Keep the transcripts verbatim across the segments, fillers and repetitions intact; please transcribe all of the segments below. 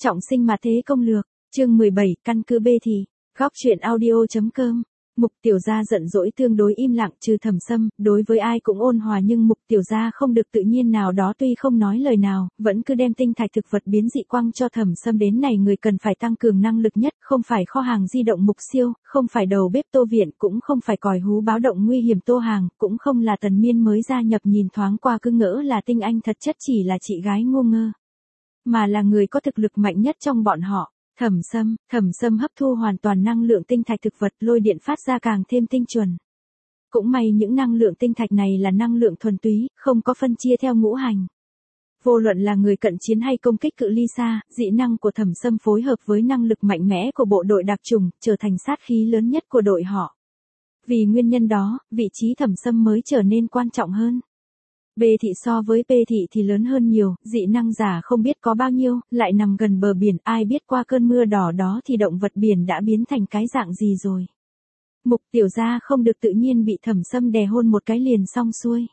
Trọng sinh mà thế công lược, chương mười bảy, căn cứ bê thị, góc truyện audio.com. Mục Tiểu Gia giận dỗi tương đối im lặng trừ Thẩm Sâm, đối với ai cũng ôn hòa nhưng Mục Tiểu Gia không được tự nhiên nào đó tuy không nói lời nào, vẫn cứ đem tinh thạch thực vật biến dị quăng cho Thẩm Sâm đến này người cần phải tăng cường năng lực nhất, không phải kho hàng di động Mục Siêu, không phải đầu bếp Tô Viện, cũng không phải còi hú báo động nguy hiểm Tô Hàng, cũng không là Tần Miên mới gia nhập nhìn thoáng qua cứ ngỡ là tinh anh thật chất chỉ là chị gái ngu ngơ. Mà là người có thực lực mạnh nhất trong bọn họ. Thẩm Sâm, Thẩm Sâm hấp thu hoàn toàn năng lượng tinh thạch thực vật lôi điện phát ra càng thêm tinh chuẩn. Cũng may những năng lượng tinh thạch này là năng lượng thuần túy, không có phân chia theo ngũ hành. Vô luận là người cận chiến hay công kích cự ly xa, dị năng của Thẩm Sâm phối hợp với năng lực mạnh mẽ của bộ đội đặc trùng, trở thành sát khí lớn nhất của đội họ. Vì nguyên nhân đó, vị trí Thẩm Sâm mới trở nên quan trọng hơn. B thị so với P thị thì lớn hơn nhiều, dị năng giả không biết có bao nhiêu, lại nằm gần bờ biển, ai biết qua cơn mưa đỏ đó thì động vật biển đã biến thành cái dạng gì rồi. Mục Tiểu Gia không được tự nhiên bị Thẩm Sâm đè hôn một cái liền xong xuôi.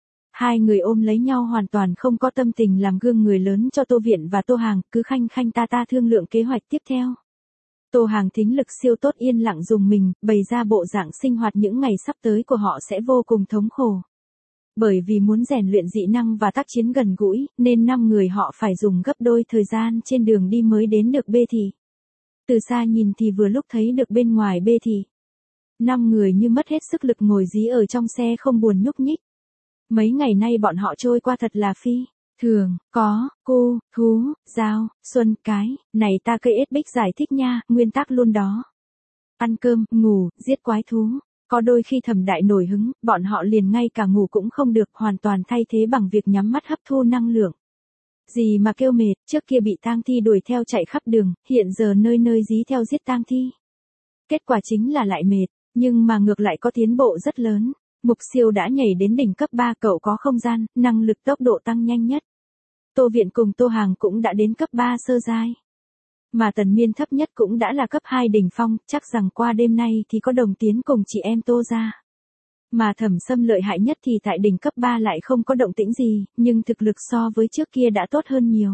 Hai người ôm lấy nhau hoàn toàn không có tâm tình làm gương người lớn cho Tô Viện và Tô Hàng, cứ khanh khanh ta ta thương lượng kế hoạch tiếp theo. Tô Hàng thính lực siêu tốt yên lặng dùng mình, bày ra bộ dạng sinh hoạt những ngày sắp tới của họ sẽ vô cùng thống khổ. Bởi vì muốn rèn luyện dị năng và tác chiến gần gũi, nên năm người họ phải dùng gấp đôi thời gian trên đường đi mới đến được B thị. Từ xa nhìn thì vừa lúc thấy được bên ngoài B thị. Năm người như mất hết sức lực ngồi dí ở trong xe không buồn nhúc nhích. Mấy ngày nay bọn họ trôi qua thật là phi. Thường, có, cô, thú, dao, xuân, cái, này ta cây ết bích giải thích nha, nguyên tắc luôn đó. Ăn cơm, ngủ, giết quái thú. Có đôi khi Thẩm Đại nổi hứng, bọn họ liền ngay cả ngủ cũng không được, hoàn toàn thay thế bằng việc nhắm mắt hấp thu năng lượng. Gì mà kêu mệt, trước kia bị tang thi đuổi theo chạy khắp đường, hiện giờ nơi nơi dí theo giết tang thi. Kết quả chính là lại mệt, nhưng mà ngược lại có tiến bộ rất lớn. Mục Siêu đã nhảy đến đỉnh cấp ba, cậu có không gian, năng lực tốc độ tăng nhanh nhất. Tô Viện cùng Tô Hàng cũng đã đến cấp ba sơ giai. Mà Tần Miên thấp nhất cũng đã là cấp hai đỉnh phong, chắc rằng qua đêm nay thì có đồng tiến cùng chị em Tô ra. Mà Thẩm Sâm lợi hại nhất thì tại đỉnh cấp ba lại không có động tĩnh gì, nhưng thực lực so với trước kia đã tốt hơn nhiều.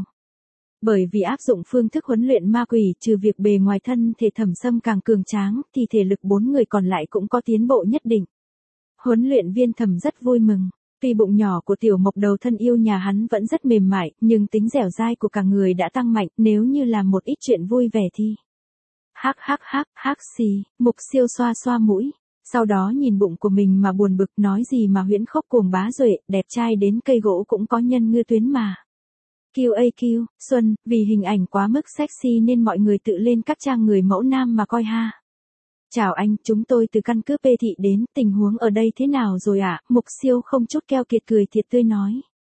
Bởi vì áp dụng phương thức huấn luyện ma quỷ, trừ việc bề ngoài thân thể Thẩm Sâm càng cường tráng, thì thể lực bốn người còn lại cũng có tiến bộ nhất định. Huấn luyện viên Thẩm rất vui mừng. Tuy bụng nhỏ của tiểu mộc đầu thân yêu nhà hắn vẫn rất mềm mại, nhưng tính dẻo dai của cả người đã tăng mạnh, nếu như làm một ít chuyện vui vẻ thì. Hắc hắc hắc, hắc xì, Mục Siêu xoa xoa mũi, sau đó nhìn bụng của mình mà buồn bực, nói gì mà huyễn khốc cuồng bá duệ, đẹp trai đến cây gỗ cũng có nhân ngư tuyến mà. quy a quy, Xuân, vì hình ảnh quá mức sexy nên mọi người tự lên các trang người mẫu nam mà coi ha. Chào anh, chúng tôi từ căn cứ P thị đến, tình huống ở đây thế nào rồi ạ? À? Mục Siêu không chút keo kiệt cười thiệt tươi nói.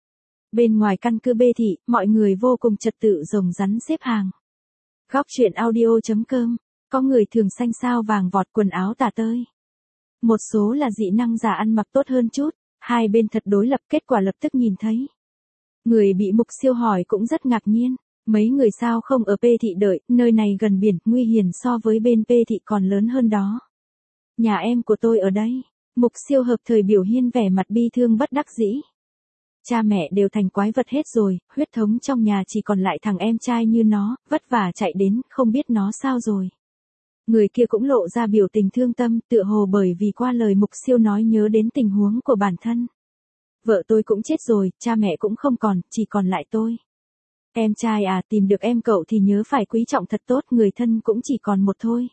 Bên ngoài căn cứ B thị, mọi người vô cùng trật tự rồng rắn xếp hàng. Góc truyện audio.com, có người thường xanh sao vàng vọt quần áo tả tơi. Một số là dị năng giả ăn mặc tốt hơn chút, hai bên thật đối lập kết quả lập tức nhìn thấy. Người bị Mục Siêu hỏi cũng rất ngạc nhiên. Mấy người sao không ở P thị đợi, nơi này gần biển, nguy hiểm so với bên P thị còn lớn hơn đó. Nhà em của tôi ở đây. Mục Siêu hợp thời biểu hiện vẻ mặt bi thương bất đắc dĩ. Cha mẹ đều thành quái vật hết rồi, huyết thống trong nhà chỉ còn lại thằng em trai như nó, vất vả chạy đến, không biết nó sao rồi. Người kia cũng lộ ra biểu tình thương tâm, tựa hồ bởi vì qua lời Mục Siêu nói nhớ đến tình huống của bản thân. Vợ tôi cũng chết rồi, cha mẹ cũng không còn, chỉ còn lại tôi. Em trai à, tìm được em cậu thì nhớ phải quý trọng thật tốt, người thân cũng chỉ còn một thôi.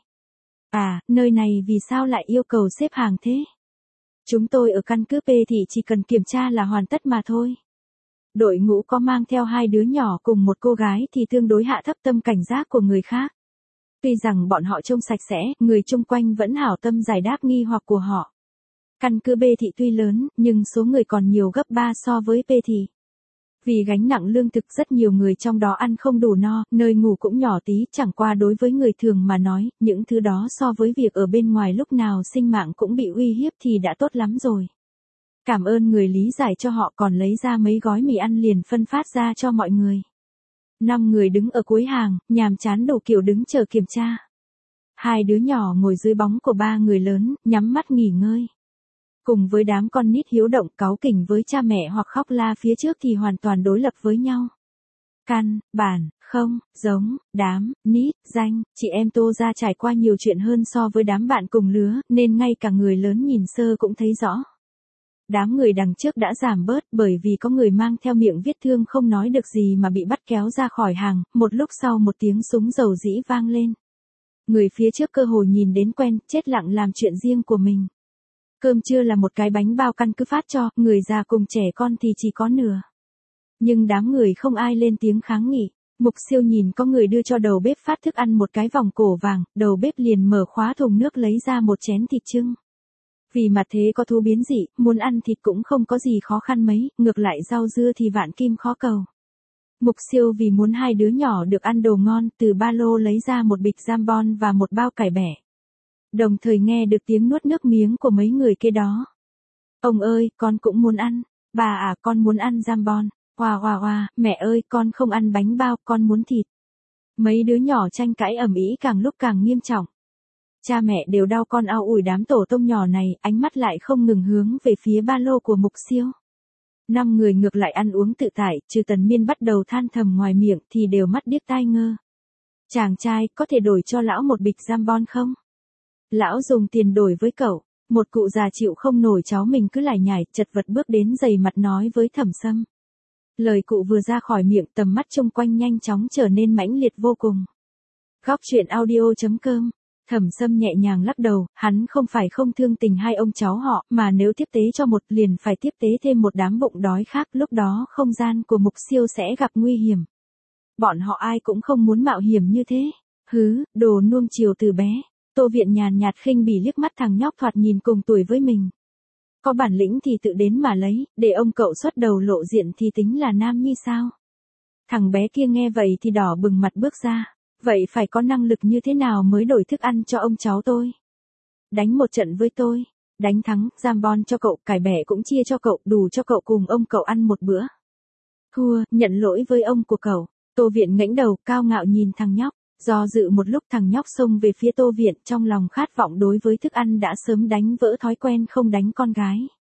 À, nơi này vì sao lại yêu cầu xếp hàng thế? Chúng tôi ở căn cứ P thì chỉ cần kiểm tra là hoàn tất mà thôi. Đội ngũ có mang theo hai đứa nhỏ cùng một cô gái thì tương đối hạ thấp tâm cảnh giác của người khác. Tuy rằng bọn họ trông sạch sẽ, người chung quanh vẫn hảo tâm giải đáp nghi hoặc của họ. Căn cứ B thị tuy lớn, nhưng số người còn nhiều gấp ba so với P thị. Vì gánh nặng lương thực rất nhiều người trong đó ăn không đủ no, nơi ngủ cũng nhỏ tí, chẳng qua đối với người thường mà nói, những thứ đó so với việc ở bên ngoài lúc nào sinh mạng cũng bị uy hiếp thì đã tốt lắm rồi. Cảm ơn người lý giải cho họ còn lấy ra mấy gói mì ăn liền phân phát ra cho mọi người. Năm người đứng ở cuối hàng, nhàm chán đủ kiểu đứng chờ kiểm tra. Hai đứa nhỏ ngồi dưới bóng của ba người lớn, nhắm mắt nghỉ ngơi. Cùng với đám con nít hiếu động cáu kỉnh với cha mẹ hoặc khóc la phía trước thì hoàn toàn đối lập với nhau. Căn bản không giống đám nít danh, chị em Tô ra trải qua nhiều chuyện hơn so với đám bạn cùng lứa, nên ngay cả người lớn nhìn sơ cũng thấy rõ. Đám người đằng trước đã giảm bớt bởi vì có người mang theo miệng vết thương không nói được gì mà bị bắt kéo ra khỏi hàng, một lúc sau một tiếng súng dầu dĩ vang lên. Người phía trước cơ hồ nhìn đến quen, chết lặng làm chuyện riêng của mình. Cơm trưa là một cái bánh bao căn cứ phát cho, người già cùng trẻ con thì chỉ có nửa. Nhưng đám người không ai lên tiếng kháng nghị. Mục Siêu nhìn có người đưa cho đầu bếp phát thức ăn một cái vòng cổ vàng, đầu bếp liền mở khóa thùng nước lấy ra một chén thịt trưng. Vì mà thế có thú biến dị, muốn ăn thịt cũng không có gì khó khăn mấy, ngược lại rau dưa thì vạn kim khó cầu. Mục Siêu vì muốn hai đứa nhỏ được ăn đồ ngon, từ ba lô lấy ra một bịch jambon và một bao cải bẻ. Đồng thời nghe được tiếng nuốt nước miếng của mấy người kia đó. Ông ơi, con cũng muốn ăn. Bà à, con muốn ăn jambon. Hoa hoa hoa, mẹ ơi, con không ăn bánh bao, con muốn thịt. Mấy đứa nhỏ tranh cãi ầm ĩ càng lúc càng nghiêm trọng. Cha mẹ đều đau con ao ủi đám tổ tông nhỏ này, ánh mắt lại không ngừng hướng về phía ba lô của Mục Siêu. Năm người ngược lại ăn uống tự tại, trừ Tần Miên bắt đầu than thầm ngoài miệng thì đều mắt điếc tai ngơ. Chàng trai, có thể đổi cho lão một bịch jambon không? Lão dùng tiền đổi với cậu. Một cụ già chịu không nổi cháu mình cứ lải nhải, chật vật bước đến dày mặt nói với Thẩm Sâm. Lời cụ vừa ra khỏi miệng, tầm mắt chung quanh nhanh chóng trở nên mãnh liệt vô cùng. Góc truyện audio chấm com. Thẩm Sâm nhẹ nhàng lắc đầu, hắn không phải không thương tình hai ông cháu họ, mà nếu tiếp tế cho một liền phải tiếp tế thêm một đám bụng đói khác, lúc đó không gian của Mục Siêu sẽ gặp nguy hiểm. Bọn họ ai cũng không muốn mạo hiểm như thế. Hứ, đồ nuông chiều từ bé. Tô Viện nhàn nhạt khinh bỉ liếc mắt thằng nhóc thoạt nhìn cùng tuổi với mình. Có bản lĩnh thì tự đến mà lấy, để ông cậu xuất đầu lộ diện thì tính là nam nhi sao? Thằng bé kia nghe vậy thì đỏ bừng mặt bước ra. Vậy phải có năng lực như thế nào mới đổi thức ăn cho ông cháu tôi? Đánh một trận với tôi. Đánh thắng, jambon cho cậu, cải bẻ cũng chia cho cậu, đủ cho cậu cùng ông cậu ăn một bữa. Thua, nhận lỗi với ông của cậu. Tô Viện ngẩng đầu, cao ngạo nhìn thằng nhóc. Do dự một lúc thằng nhóc xông về phía Tô Viện, trong lòng khát vọng đối với thức ăn đã sớm đánh vỡ thói quen không đánh con gái.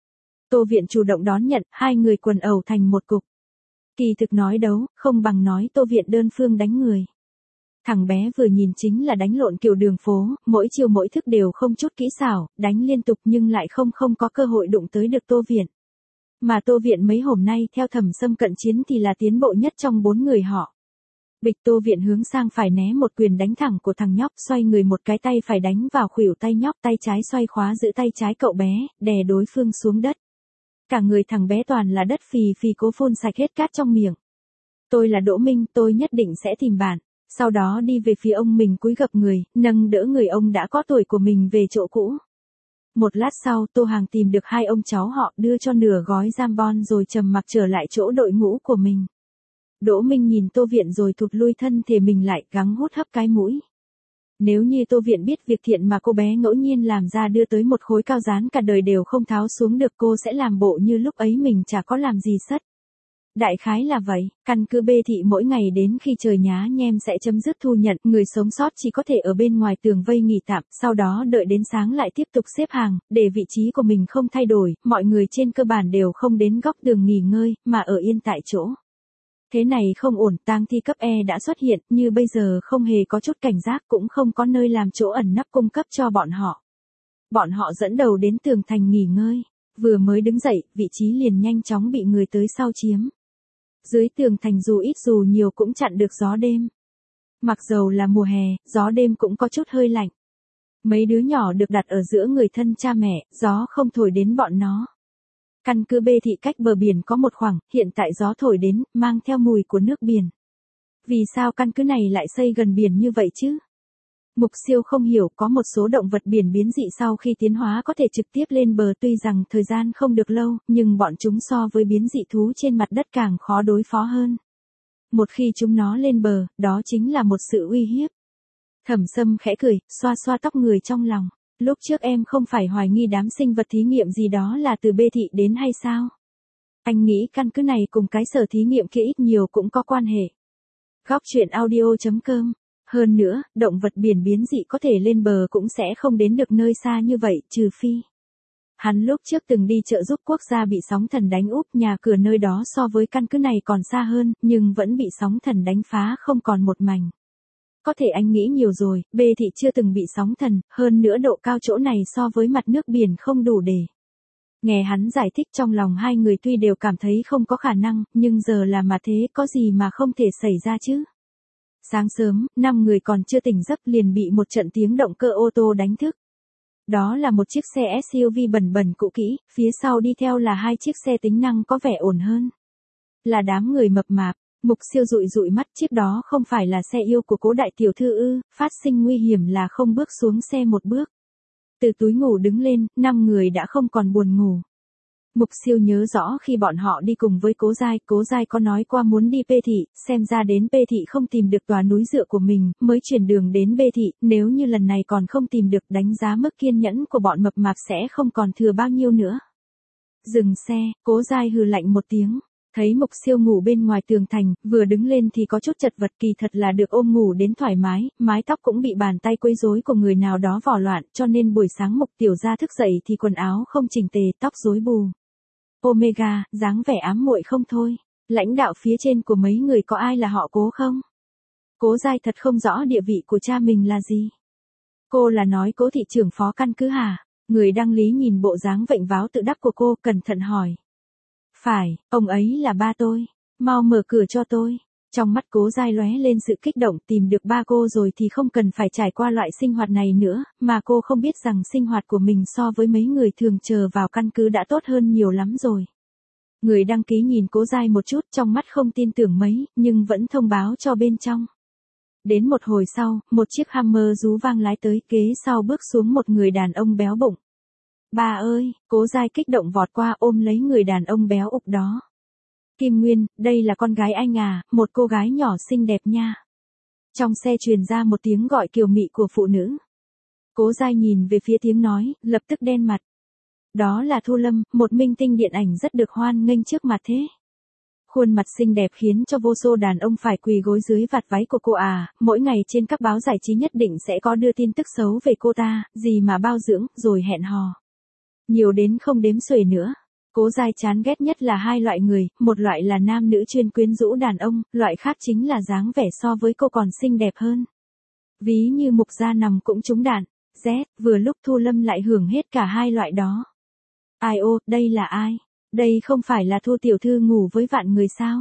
Tô Viện chủ động đón nhận, hai người quần ẩu thành một cục. Kỳ thực nói đấu, không bằng nói Tô Viện đơn phương đánh người. Thằng bé vừa nhìn chính là đánh lộn kiểu đường phố, mỗi chiều mỗi thức đều không chút kỹ xảo, đánh liên tục nhưng lại không không có cơ hội đụng tới được Tô Viện. Mà Tô Viện mấy hôm nay theo Thẩm Sâm cận chiến thì là tiến bộ nhất trong bốn người họ. Bịch Tô Viện hướng sang phải né một quyền đánh thẳng của thằng nhóc, xoay người một cái tay phải đánh vào khuỷu tay nhóc, tay trái xoay khóa giữ tay trái cậu bé, đè đối phương xuống đất. Cả người thằng bé toàn là đất phì phì cố phun sạch hết cát trong miệng. Tôi là Đỗ Minh, tôi nhất định sẽ tìm bạn. Sau đó đi về phía ông mình cúi gập người, nâng đỡ người ông đã có tuổi của mình về chỗ cũ. Một lát sau Tô Hàng tìm được hai ông cháu họ đưa cho nửa gói jambon rồi trầm mặc trở lại chỗ đội ngũ của mình. Đỗ Minh nhìn Tô Viện rồi thụt lui thân thể mình lại gắng hút hấp cái mũi. Nếu như Tô Viện biết việc thiện mà cô bé ngẫu nhiên làm ra đưa tới một khối cao rán cả đời đều không tháo xuống được, cô sẽ làm bộ như lúc ấy mình chả có làm gì sất. Đại khái là vậy, căn cứ bê thị mỗi ngày đến khi trời nhá nhem sẽ chấm dứt thu nhận, người sống sót chỉ có thể ở bên ngoài tường vây nghỉ tạm, sau đó đợi đến sáng lại tiếp tục xếp hàng, để vị trí của mình không thay đổi, mọi người trên cơ bản đều không đến góc tường nghỉ ngơi, mà ở yên tại chỗ. Thế này không ổn, tang thi cấp E đã xuất hiện, như bây giờ không hề có chút cảnh giác, cũng không có nơi làm chỗ ẩn nấp cung cấp cho bọn họ. Bọn họ dẫn đầu đến tường thành nghỉ ngơi, vừa mới đứng dậy, vị trí liền nhanh chóng bị người tới sau chiếm. Dưới tường thành dù ít dù nhiều cũng chặn được gió đêm. Mặc dầu là mùa hè, gió đêm cũng có chút hơi lạnh. Mấy đứa nhỏ được đặt ở giữa người thân cha mẹ, gió không thổi đến bọn nó. Căn cứ bê thị cách bờ biển có một khoảng, hiện tại gió thổi đến, mang theo mùi của nước biển. Vì sao căn cứ này lại xây gần biển như vậy chứ? Mục Siêu không hiểu, có một số động vật biển biến dị sau khi tiến hóa có thể trực tiếp lên bờ, tuy rằng thời gian không được lâu, nhưng bọn chúng so với biến dị thú trên mặt đất càng khó đối phó hơn. Một khi chúng nó lên bờ, đó chính là một sự uy hiếp. Thẩm Sâm khẽ cười, xoa xoa tóc người trong lòng. Lúc trước em không phải hoài nghi đám sinh vật thí nghiệm gì đó là từ bê thị đến hay sao? Anh nghĩ căn cứ này cùng cái sở thí nghiệm kia ít nhiều cũng có quan hệ. Góc truyện audio chấm com. Hơn nữa, động vật biển biến dị có thể lên bờ cũng sẽ không đến được nơi xa như vậy, trừ phi. Hắn lúc trước từng đi trợ giúp quốc gia bị sóng thần đánh úp, nhà cửa nơi đó so với căn cứ này còn xa hơn, nhưng vẫn bị sóng thần đánh phá không còn một mảnh. Có thể anh nghĩ nhiều rồi, B thị chưa từng bị sóng thần, hơn nữa độ cao chỗ này so với mặt nước biển không đủ để. Nghe hắn giải thích trong lòng hai người tuy đều cảm thấy không có khả năng, nhưng giờ là mà thế có gì mà không thể xảy ra chứ. Sáng sớm, năm người còn chưa tỉnh giấc liền bị một trận tiếng động cơ ô tô đánh thức. Đó là một chiếc xe ét u vê bẩn bẩn cũ kỹ, phía sau đi theo là hai chiếc xe tính năng có vẻ ổn hơn. Là đám người mập mạp. Mục Siêu dụi dụi mắt, chiếc đó không phải là xe yêu của Cố đại tiểu thư ư? Phát sinh nguy hiểm là không bước xuống xe một bước. Từ túi ngủ đứng lên, năm người đã không còn buồn ngủ. Mục Siêu nhớ rõ khi bọn họ đi cùng với Cố Giai, Cố Giai có nói qua muốn đi P thị, xem ra đến P thị không tìm được tòa núi dựa của mình, mới chuyển đường đến B thị, nếu như lần này còn không tìm được, đánh giá mức kiên nhẫn của bọn mập mạp sẽ không còn thừa bao nhiêu nữa. Dừng xe, Cố Giai hừ lạnh một tiếng. Thấy Mục Siêu ngủ bên ngoài tường thành, vừa đứng lên thì có chút chật vật, kỳ thật là được ôm ngủ đến thoải mái, mái tóc cũng bị bàn tay quấy rối của người nào đó vò loạn, cho nên buổi sáng Mục tiểu gia thức dậy thì quần áo không chỉnh tề, tóc rối bù. Omega, dáng vẻ ám muội không thôi. Lãnh đạo phía trên của mấy người có ai là họ Cố không? Cố Giai thật không rõ địa vị của cha mình là gì. Cô là nói Cố thị trưởng phó căn cứ hả? Người đăng lý nhìn bộ dáng vệnh váo tự đắc của cô, cẩn thận hỏi. Phải, ông ấy là ba tôi. Mau mở cửa cho tôi. Trong mắt Cố Giai lóe lên sự kích động, tìm được ba cô rồi thì không cần phải trải qua loại sinh hoạt này nữa, mà cô không biết rằng sinh hoạt của mình so với mấy người thường chờ vào căn cứ đã tốt hơn nhiều lắm rồi. Người đăng ký nhìn Cố Giai một chút, trong mắt không tin tưởng mấy, nhưng vẫn thông báo cho bên trong. Đến một hồi sau, một chiếc Hammer rú vang lái tới, kế sau bước xuống một người đàn ông béo bụng. Ba ơi, Cố Giai kích động vọt qua ôm lấy người đàn ông béo ục đó. Kim Nguyên, đây là con gái anh à, một cô gái nhỏ xinh đẹp nha. Trong xe truyền ra một tiếng gọi kiều mị của phụ nữ. Cố Giai nhìn về phía tiếng nói, lập tức đen mặt. Đó là Thu Lâm, một minh tinh điện ảnh rất được hoan nghênh trước mặt thế. Khuôn mặt xinh đẹp khiến cho vô số đàn ông phải quỳ gối dưới vạt váy của cô à, mỗi ngày trên các báo giải trí nhất định sẽ có đưa tin tức xấu về cô ta, gì mà bao dưỡng, rồi hẹn hò. Nhiều đến không đếm xuể nữa. Cố Giai chán ghét nhất là hai loại người, một loại là nam nữ chuyên quyến rũ đàn ông, loại khác chính là dáng vẻ so với cô còn xinh đẹp hơn. Ví như Mục Gia nằm cũng trúng đạn. Z, vừa lúc Thu Lâm lại hưởng hết cả hai loại đó. Ai ô, đây là ai? Đây không phải là Thu tiểu thư ngủ với vạn người sao?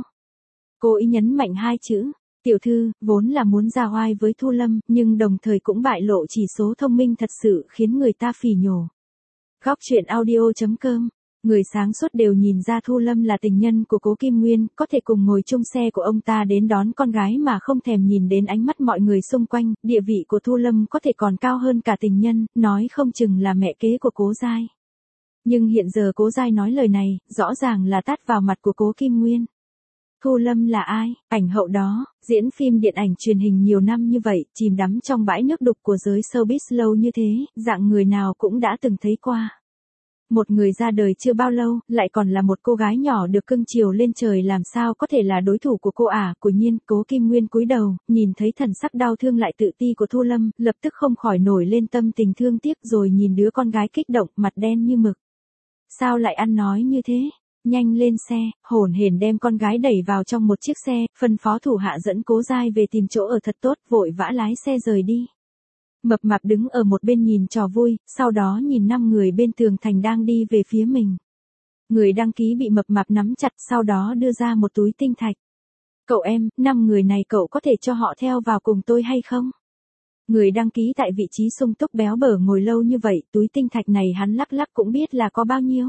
Cô ý nhấn mạnh hai chữ. Tiểu thư, vốn là muốn ra oai với Thu Lâm, nhưng đồng thời cũng bại lộ chỉ số thông minh thật sự khiến người ta phỉ nhổ. Góc truyện audio chấm com. Người sáng suốt đều nhìn ra Thu Lâm là tình nhân của Cố Kim Nguyên, có thể cùng ngồi chung xe của ông ta đến đón con gái mà không thèm nhìn đến ánh mắt mọi người xung quanh, địa vị của Thu Lâm có thể còn cao hơn cả tình nhân, nói không chừng là mẹ kế của Cố Giai. Nhưng hiện giờ Cố Giai nói lời này, rõ ràng là tát vào mặt của Cố Kim Nguyên. Thu Lâm là ai? Ảnh hậu đó, diễn phim điện ảnh truyền hình nhiều năm như vậy, chìm đắm trong bãi nước đục của giới showbiz lâu như thế, dạng người nào cũng đã từng thấy qua. Một người ra đời chưa bao lâu, lại còn là một cô gái nhỏ được cưng chiều lên trời, làm sao có thể là đối thủ của cô à? Của nhiên, Cố Kim Nguyên cúi đầu, nhìn thấy thần sắc đau thương lại tự ti của Thu Lâm, lập tức không khỏi nổi lên tâm tình thương tiếc, rồi nhìn đứa con gái kích động, mặt đen như mực. Sao lại ăn nói như thế? Nhanh lên xe, hổn hển đem con gái đẩy vào trong một chiếc xe, phân phó thủ hạ dẫn Cố Giai về tìm chỗ ở thật tốt, vội vã lái xe rời đi. Mập mạp đứng ở một bên nhìn trò vui, sau đó nhìn năm người bên tường thành đang đi về phía mình. Người đăng ký bị mập mạp nắm chặt, sau đó đưa ra một túi tinh thạch. Cậu em, năm người này cậu có thể cho họ theo vào cùng tôi hay không? Người đăng ký tại vị trí sung túc béo bở ngồi lâu như vậy, túi tinh thạch này hắn lắc lắc cũng biết là có bao nhiêu.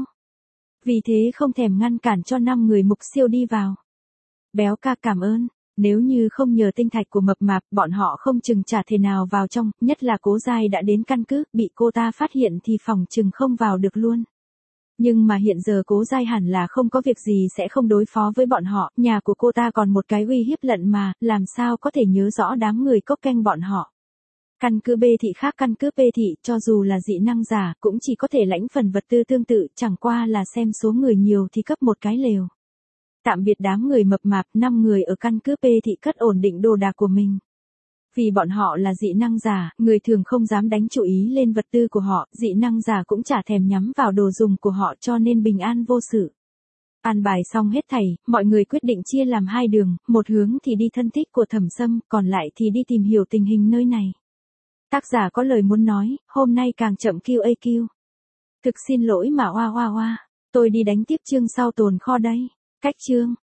Vì thế không thèm ngăn cản cho năm người Mục Siêu đi vào. Béo ca cảm ơn. Nếu như không nhờ tinh thạch của mập mạp, bọn họ không chừng chả thể nào vào trong, nhất là Cố Giai đã đến căn cứ, bị cô ta phát hiện thì phòng chừng không vào được luôn. Nhưng mà hiện giờ Cố Giai hẳn là không có việc gì sẽ không đối phó với bọn họ, nhà của cô ta còn một cái uy hiếp lận mà, làm sao có thể nhớ rõ đám người cốc canh bọn họ. Căn cứ B thị khác căn cứ P thị, cho dù là dị năng giả, cũng chỉ có thể lãnh phần vật tư tương tự, chẳng qua là xem số người nhiều thì cấp một cái lều. Tạm biệt đám người mập mạp, năm người ở căn cứ P thị cất ổn định đồ đạc của mình. Vì bọn họ là dị năng giả, người thường không dám đánh chú ý lên vật tư của họ, dị năng giả cũng chả thèm nhắm vào đồ dùng của họ cho nên bình an vô sự. An bài xong hết thảy, mọi người quyết định chia làm hai đường, một hướng thì đi thân thích của Thẩm Sâm, còn lại thì đi tìm hiểu tình hình nơi này. Tác giả có lời muốn nói, hôm nay càng chậm Q A Q. Thực xin lỗi mà oa oa oa, tôi đi đánh tiếp chương sau tồn kho đây. Cách chương.